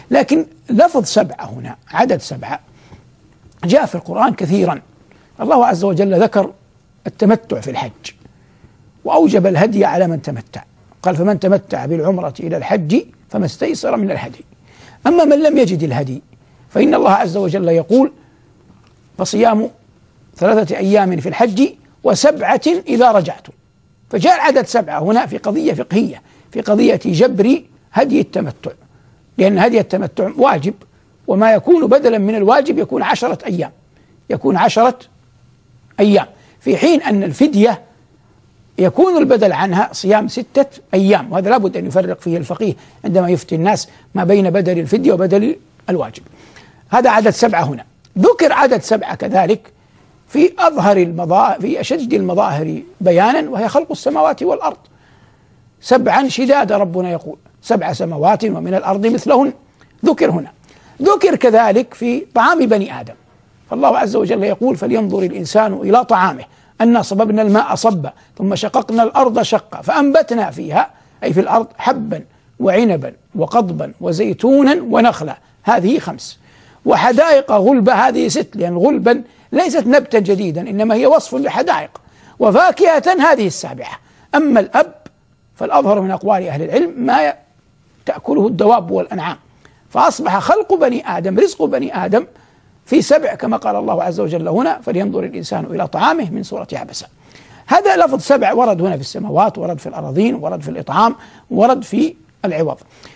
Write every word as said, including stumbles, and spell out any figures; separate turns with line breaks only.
لكن لفظ سبعة هنا، عدد سبعة، جاء في القرآن كثيرا. الله عز وجل ذكر التمتع في الحج وأوجب الهدي على من تمتع، قال فمن تمتع بالعمرة إلى الحج فما استيسر من الهدي. أما من لم يجد الهدي فإن الله عز وجل يقول فصيام ثلاثة أيام في الحج وسبعة إذا رجعتم، فجاء العدد سبعة هنا في قضية فقهية، في قضية جبر هدي التمتع، لأن هدي التمتع واجب، وما يكون بدلا من الواجب يكون عشرة أيام، يكون عشرة أيام، في حين أن الفدية يكون البدل عنها صيام ستة أيام. وهذا لابد أن يفرق فيه الفقيه عندما يفتي الناس ما بين بدل الفدية وبدل الواجب. هذا عدد سبعة هنا. ذكر عدد سبعة كذلك في أظهر المظاهر، في أشد المظاهر بيانا، وهي خلق السماوات والأرض. سبعا شدادا ربنا يقول، سبع سماوات ومن الأرض مثلهن، ذكر هنا. ذكر كذلك في طعام بني آدم، فالله عز وجل يقول فلينظر الإنسان إلى طعامه أنا صببنا الماء صبا ثم شققنا الأرض شقا فأنبتنا فيها، أي في الأرض، حبا وعنبا وقضبا وزيتونا ونخلا، هذه خمس، وحدائق غلبا، هذه ست، لأن غلبا ليست نبتا جديدا إنما هي وصف لحدائق، وفاكهة، هذه السابعة. أما الأب فالأظهر من أقوال أهل العلم ما تأكله الدواب والأنعام، فأصبح خلق بني آدم، رزق بني آدم في سبع، كما قال الله عز وجل هنا فلينظر الإنسان إلى طعامه من سورة عبسة. هذا لفظ سبع ورد هنا في السماوات، ورد في الأراضين، ورد في الإطعام، ورد في العوض.